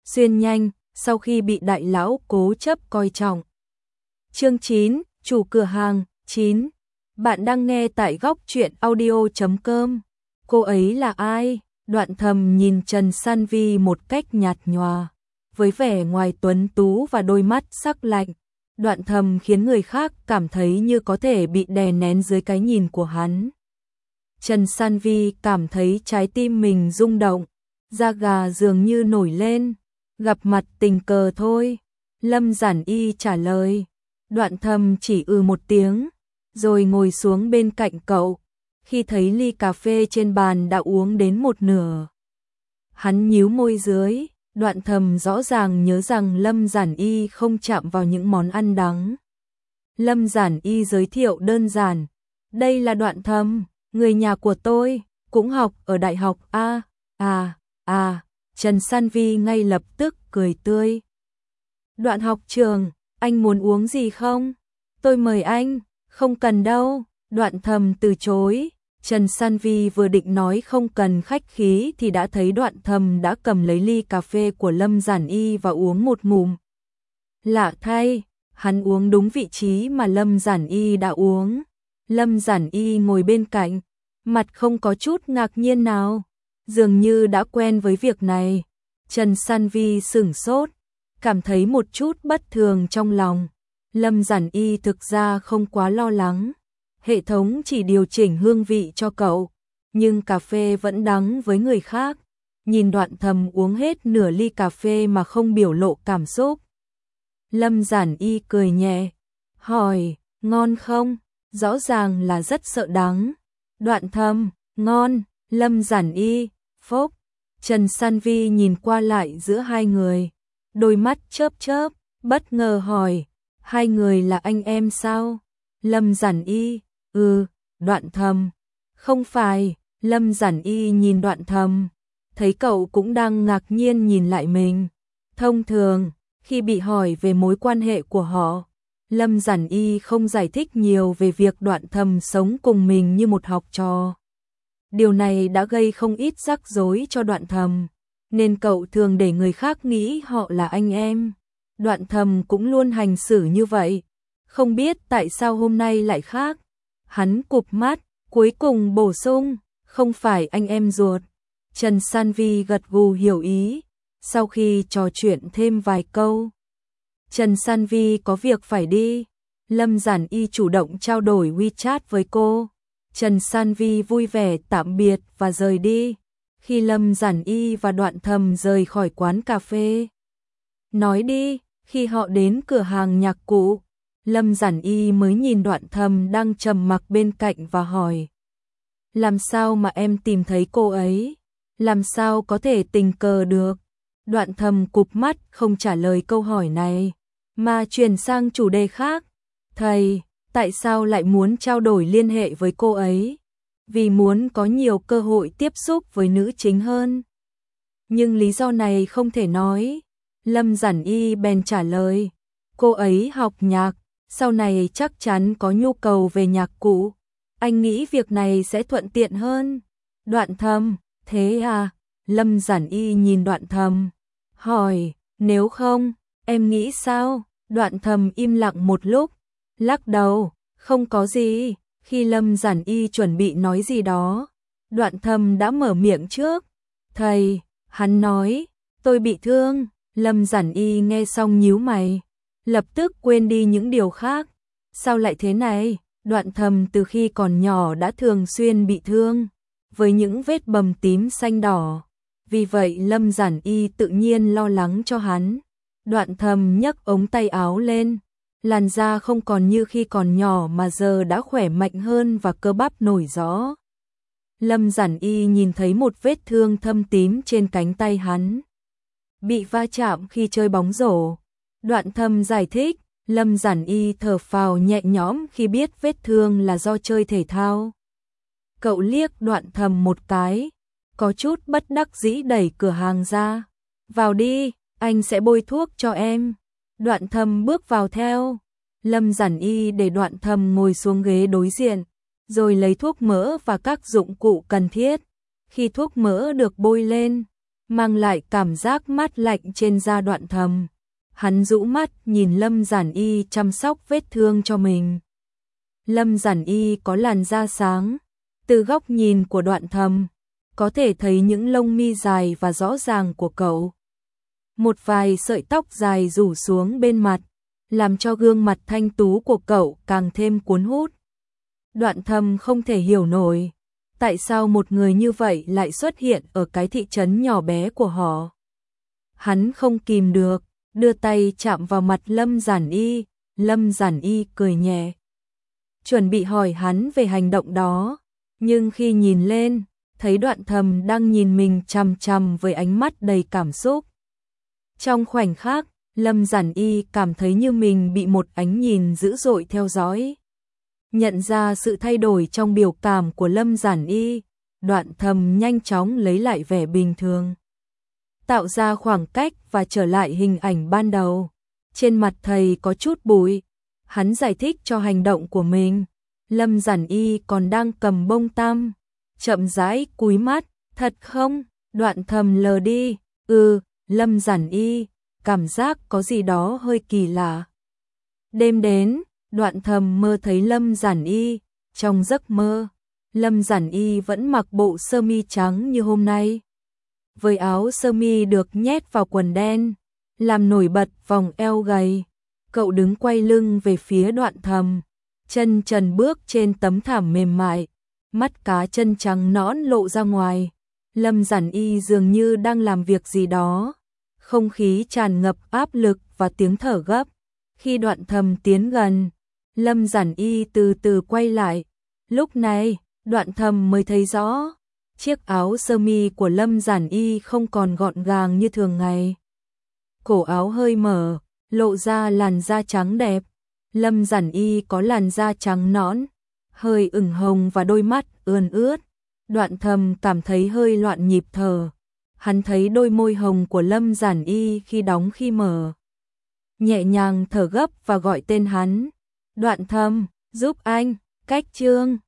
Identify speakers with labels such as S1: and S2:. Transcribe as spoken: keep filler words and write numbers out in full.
S1: xuyên nhanh, sau khi bị đại lão cố chấp coi trọng. Chương chín, chủ cửa hàng. Chín. Bạn đang nghe tại góc truyện audio chấm com. Cô ấy là ai? Đoạn Thầm nhìn Trần San Vi một cách nhạt nhòa, với vẻ ngoài tuấn tú và đôi mắt sắc lạnh. Đoạn Thầm khiến người khác cảm thấy như có thể bị đè nén dưới cái nhìn của hắn. Trần San Vi cảm thấy trái tim mình rung động, da gà dường như nổi lên. Gặp mặt tình cờ thôi, Lâm Giản Y trả lời. Đoạn Thầm chỉ ừ một tiếng, rồi ngồi xuống bên cạnh cậu. Khi thấy ly cà phê trên bàn đã uống đến một nửa, hắn nhíu môi dưới. Đoạn Thầm rõ ràng nhớ rằng Lâm Giản Y không chạm vào những món ăn đắng. Lâm Giản Y giới thiệu đơn giản. Đây là Đoạn Thầm, người nhà của tôi, cũng học ở đại học A. À, à, Trần San Vi ngay lập tức cười tươi. Đoạn học trường, anh muốn uống gì không? Tôi mời anh. Không cần đâu. Đoạn Thầm từ chối. Trần San Vi vừa định nói không cần khách khí thì đã thấy Đoạn Thầm đã cầm lấy ly cà phê của Lâm Giản Y và uống một ngụm. Lạ thay, hắn uống đúng vị trí mà Lâm Giản Y đã uống. Lâm Giản Y ngồi bên cạnh, mặt không có chút ngạc nhiên nào, dường như đã quen với việc này. Trần San Vi sửng sốt, cảm thấy một chút bất thường trong lòng. Lâm Giản Y thực ra không quá lo lắng. Hệ thống chỉ điều chỉnh hương vị cho cậu, nhưng cà phê vẫn đắng với người khác. Nhìn Đoạn Thầm uống hết nửa ly cà phê mà không biểu lộ cảm xúc. Lâm Giản Y cười nhẹ, hỏi, ngon không? Rõ ràng là rất sợ đắng. Đoạn Thầm, ngon. Lâm Giản Y, phốc. Trần San Vi nhìn qua lại giữa hai người, đôi mắt chớp chớp, bất ngờ hỏi, hai người là anh em sao? Lâm Giản Y, ừ. Đoạn Thầm, không phải. Lâm Giản Y nhìn Đoạn Thầm, thấy cậu cũng đang ngạc nhiên nhìn lại mình. Thông thường, khi bị hỏi về mối quan hệ của họ, Lâm Giản Y không giải thích nhiều về việc Đoạn Thầm sống cùng mình như một học trò. Điều này đã gây không ít rắc rối cho Đoạn Thầm, nên cậu thường để người khác nghĩ họ là anh em. Đoạn Thầm cũng luôn hành xử như vậy, không biết tại sao hôm nay lại khác. Hắn cụp mắt, cuối cùng bổ sung, không phải anh em ruột. Trần San Vi gật gù hiểu ý, sau khi trò chuyện thêm vài câu. Trần San Vi có việc phải đi, Lâm Giản Y chủ động trao đổi WeChat với cô. Trần San Vi vui vẻ tạm biệt và rời đi. Khi Lâm Giản Y và Đoạn Thầm rời khỏi quán cà phê, nói đi. Khi họ đến cửa hàng nhạc cụ, Lâm Giản Y mới nhìn Đoạn Thầm đang trầm mặc bên cạnh và hỏi, làm sao mà em tìm thấy cô ấy? Làm sao có thể tình cờ được? Đoạn Thầm cụp mắt không trả lời câu hỏi này, mà chuyển sang chủ đề khác. Thầy, tại sao lại muốn trao đổi liên hệ với cô ấy? Vì muốn có nhiều cơ hội tiếp xúc với nữ chính hơn. Nhưng lý do này không thể nói. Lâm Giản Y bèn trả lời, cô ấy học nhạc, sau này chắc chắn có nhu cầu về nhạc cụ. Anh nghĩ việc này sẽ thuận tiện hơn. Đoạn Thầm, thế à? Lâm Giản Y nhìn Đoạn Thầm, hỏi, nếu không, em nghĩ sao? Đoạn Thầm im lặng một lúc, lắc đầu, không có gì. Khi Lâm Giản Y chuẩn bị nói gì đó, Đoạn Thầm đã mở miệng trước. Thầy, hắn nói, tôi bị thương. Lâm Giản Y nghe xong nhíu mày, lập tức quên đi những điều khác. Sao lại thế này? Đoạn Thầm từ khi còn nhỏ đã thường xuyên bị thương, với những vết bầm tím xanh đỏ. Vì vậy Lâm Giản Y tự nhiên lo lắng cho hắn. Đoạn Thầm nhấc ống tay áo lên, làn da không còn như khi còn nhỏ mà giờ đã khỏe mạnh hơn và cơ bắp nổi rõ. Lâm Giản Y nhìn thấy một vết thương thâm tím trên cánh tay hắn, bị va chạm khi chơi bóng rổ. Đoạn Thầm giải thích. Lâm Giản Y thở phào nhẹ nhõm khi biết vết thương là do chơi thể thao. Cậu liếc Đoạn Thầm một cái, có chút bất đắc dĩ đẩy cửa hàng ra. Vào đi, anh sẽ bôi thuốc cho em. Đoạn Thầm bước vào theo. Lâm Giản Y để Đoạn Thầm ngồi xuống ghế đối diện, rồi lấy thuốc mỡ và các dụng cụ cần thiết. Khi thuốc mỡ được bôi lên, mang lại cảm giác mát lạnh trên da Đoạn Thầm. Hắn rũ mắt nhìn Lâm Giản Y chăm sóc vết thương cho mình. Lâm Giản Y có làn da sáng, từ góc nhìn của Đoạn Thầm, có thể thấy những lông mi dài và rõ ràng của cậu. Một vài sợi tóc dài rủ xuống bên mặt, làm cho gương mặt thanh tú của cậu càng thêm cuốn hút. Đoạn Thầm không thể hiểu nổi, tại sao một người như vậy lại xuất hiện ở cái thị trấn nhỏ bé của họ. Hắn không kìm được, đưa tay chạm vào mặt Lâm Giản Y, Lâm Giản Y cười nhẹ. Chuẩn bị hỏi hắn về hành động đó, nhưng khi nhìn lên, thấy Đoạn Thầm đang nhìn mình chằm chằm với ánh mắt đầy cảm xúc. Trong khoảnh khắc, Lâm Giản Y cảm thấy như mình bị một ánh nhìn dữ dội theo dõi. Nhận ra sự thay đổi trong biểu cảm của Lâm Giản Y, Đoạn Thầm nhanh chóng lấy lại vẻ bình thường, tạo ra khoảng cách và trở lại hình ảnh ban đầu. Trên mặt thầy có chút bụi, hắn giải thích cho hành động của mình. Lâm Giản Y còn đang cầm bông tam, chậm rãi cúi mắt, thật không? Đoạn Thầm lờ đi, ừ, Lâm Giản Y, cảm giác có gì đó hơi kỳ lạ. Đêm đến, Đoạn Thầm mơ thấy Lâm Giản Y, trong giấc mơ, Lâm Giản Y vẫn mặc bộ sơ mi trắng như hôm nay, với áo sơ mi được nhét vào quần đen, làm nổi bật vòng eo gầy. Cậu đứng quay lưng về phía Đoạn Thầm, chân trần bước trên tấm thảm mềm mại, mắt cá chân trắng nõn lộ ra ngoài. Lâm Giản Y dường như đang làm việc gì đó, không khí tràn ngập áp lực và tiếng thở gấp. Khi Đoạn Thầm tiến gần, Lâm Giản Y từ từ quay lại. Lúc này, Đoạn Thầm mới thấy rõ, chiếc áo sơ mi của Lâm Giản Y không còn gọn gàng như thường ngày. Cổ áo hơi mở, lộ ra làn da trắng đẹp. Lâm Giản Y có làn da trắng nõn, hơi ửng hồng và đôi mắt ươn ướt. Đoạn Thầm cảm thấy hơi loạn nhịp thở. Hắn thấy đôi môi hồng của Lâm Giản Y khi đóng khi mở. Nhẹ nhàng thở gấp và gọi tên hắn. Đoạn Thầm, giúp anh, cách chương.